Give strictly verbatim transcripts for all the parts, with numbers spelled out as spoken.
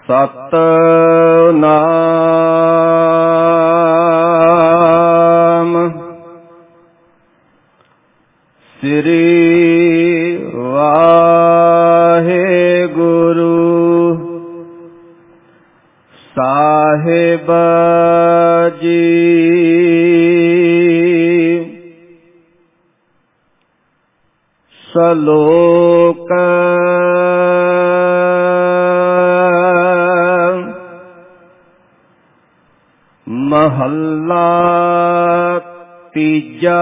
ਸਤਿਨਾਮ ਸ੍ਰੀ ਵਾਹਿਗੁਰੂ ਸਾਹਿਬ ਜੀ। ਸਲੋਕ ਮਹੱਲਾ ਤੀਜਾ।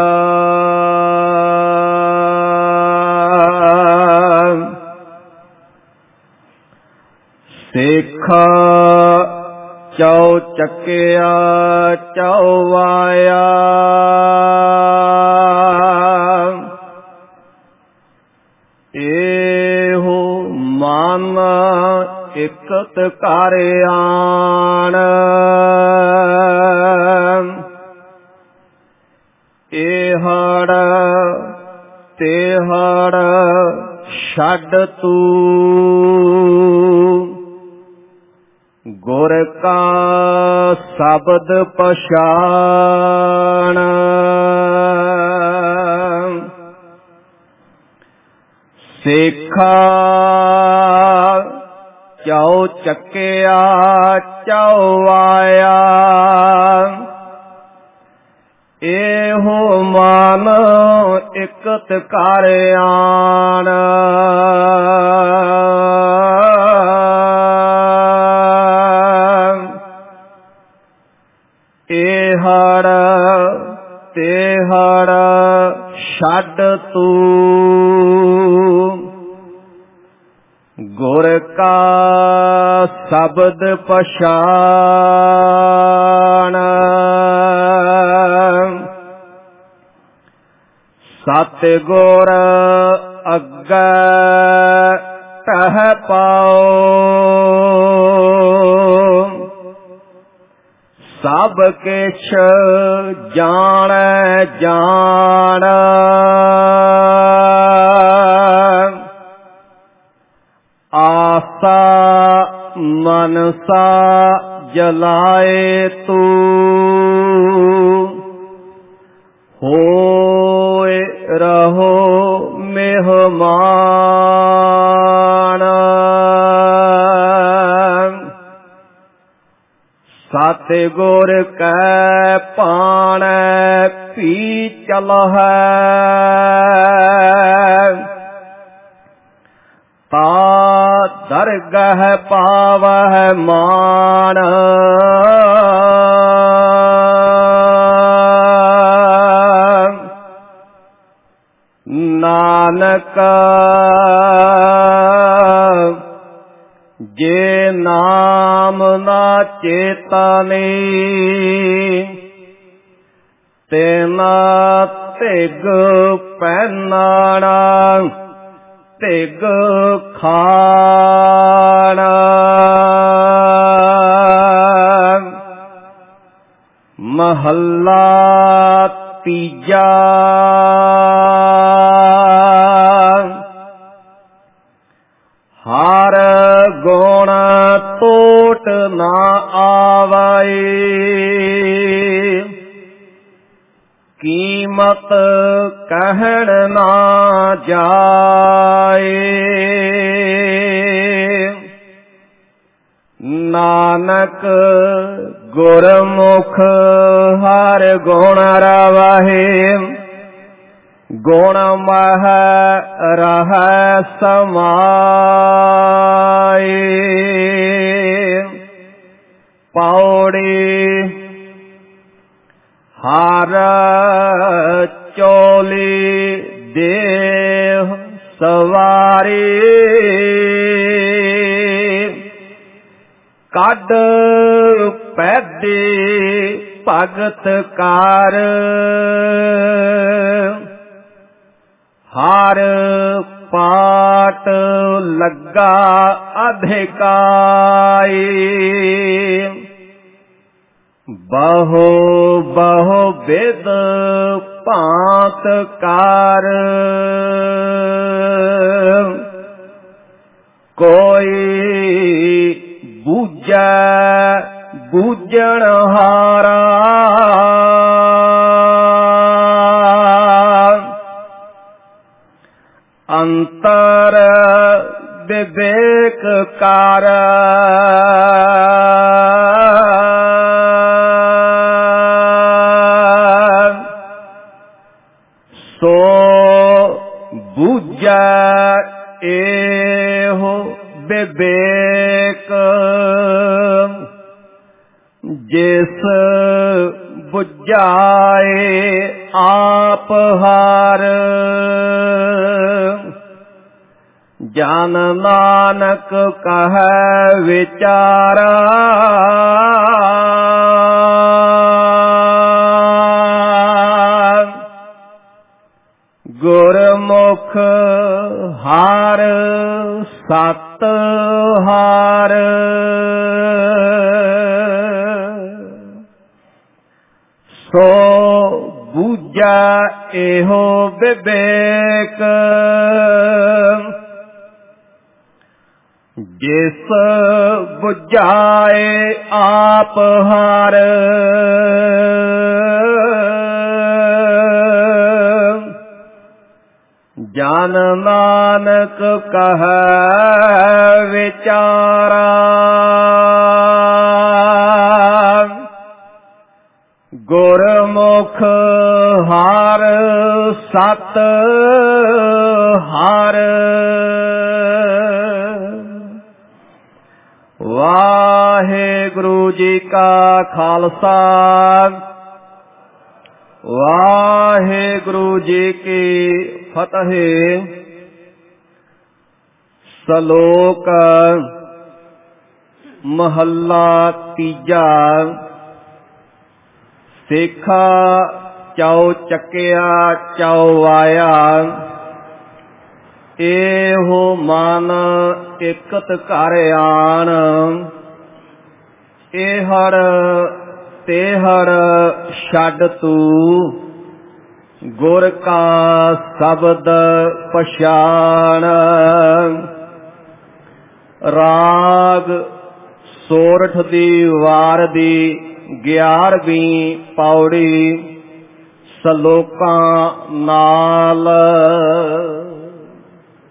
ਸੇਖਾ ਚਉ ਚੱਕਿਆ ਚਉ ਵਾਇਆ, ਇਹੋ ਮਨ ਇਕਤ ਘਰ ਆਣ। ਇਹੜ ਤੇਹੜ ਛੱਡ ਤੂੰ, ਗੁਰ ਕਾ ਸ਼ਬਦ ਪਛਾਣ। ਸੇਖਾ ਚਉ ਚੱਕਿਆ ਚਉ ਵਾਇਆ, ਇਹੋ ਮਨ ਇਕਤ ਘਰ ਆਣ। ਇਹੜ ਤੇਹੜ ਛੱਡ ਤੂੰ, ਗੁਰ ਕਾ ਸ਼ਬਦ ਪਛਾਣ। ਸਤਿਗੁਰ ਅੱਗੇ ਟਹਿ ਪਾਉ, ਸਭ ਕਿਛ ਜਾਣੈ ਜਾਣ। ਆਸਾ ਮਨਸਾ ਜਲਾਏ ਤੂੰ, ਹੋਏ ਰਹੋ ਮਿਹਮਾਨ। ਸਤਿਗੁਰ ਕੈ ਭਾਣੈ ਭੀ ਚਲਹਿ, ਤਾ ਦਰਗਹ ਪਾਵਹਿ ਮਾਨ। ਨਾਨਕ ਜੇ ਨਾਮ ਨਾ ਚੇਤਨੀ, ਤੇਨਾ ਧਿਗ ਪਹਿਨਾਣਾ ਧਿਗ ਖਾਣਾ। ਮਹੱਲਾ ਤੀਜਾ। ਹਰ ਗੁਣ ਟੋਟ ਨਾ ਆਵੈ, ਕੀਮਤ ਕਹਿਣ ਨਾ ਜਾਏ। ਨਾਨਕ ਗੁਰਮੁਖ ਹਰ ਗੁਣ ਰਵਹਿ, ਗੁਣ ਮਹਿ ਰਹਿ ਸਮਾਏ। ਪੌੜੀ ਹਰ ਚੋਲੀ ਦੇਹ ਸਵਾਰੀ, ਕੱਢ ਪੈਦੇ ਭਗਤ ਕਾਰ। ਹਰ ਪਾਟ ਲੱਗਾ ਅਧਿਕਾਈ, ਬਹੁ ਬਹੁ ਵਿਦ ਭਾਂਤ ਕਾਰ। ਕੋਈ ਬੂਝੈ ਬੂਝਣ ਹਾਰਾ ਅੰਤਰ ਵਿਵੇਕ ਕਰ ਸੋ ਬੂਝੈ ਇਹੋ ਵਿਵੇਕ ਜਿਸ ਬੁਝਾਏ ਆਪ ਹਾਰ ਜਨ ਨਾਨਕ ਕਹੈ ਵਿਚਾਰਾ ਗੁਰਮੁਖ ਹਰ ਸਤ ਹਰ ਸੋ ਬੂਝੈ ਇਹੋ ਵਿਵੇਕ ਜਿਸ ਬੁਝਾਏ ਆਪ ਹਰ ਜਨ ਨਾਨਕ ਕਹੈ ਵਿਚਾਰਾ ਗੁਰਮੁਖ ਹਰ ਸਤ ਹਰ ਵਾਹਿਗੁਰੂ ਜੀ ਕਾ ਖਾਲਸਾ ਵਾਹਿਗੁਰੂ ਜੀ ਕੀ ਫਤਿਹ। ਸ਼ਲੋਕ ਮਹੱਲਾ ਤੀਜਾ। ਸੇਖਾ ਚਉ ਚੱਕਿਆ ਚਉ ਆਇਆ, ਇਹੋ ਮਨ ਇਕਤ ਘਰ ਆਣ। ਇਹਰ ਤੇਹਰ ਛੱਡ ਤੂੰ, ਗੁਰ ਕਾ ਸ਼ਬਦ ਪਛਾਣ। ਰਾਗ ਸੋਰਠ ਦੀ ਵਾਰ ਦੀ ਗਿਆਰਵੀਂ ਪੌੜੀ। ਸ਼ਲੋਕਾਂ ਨਾਲ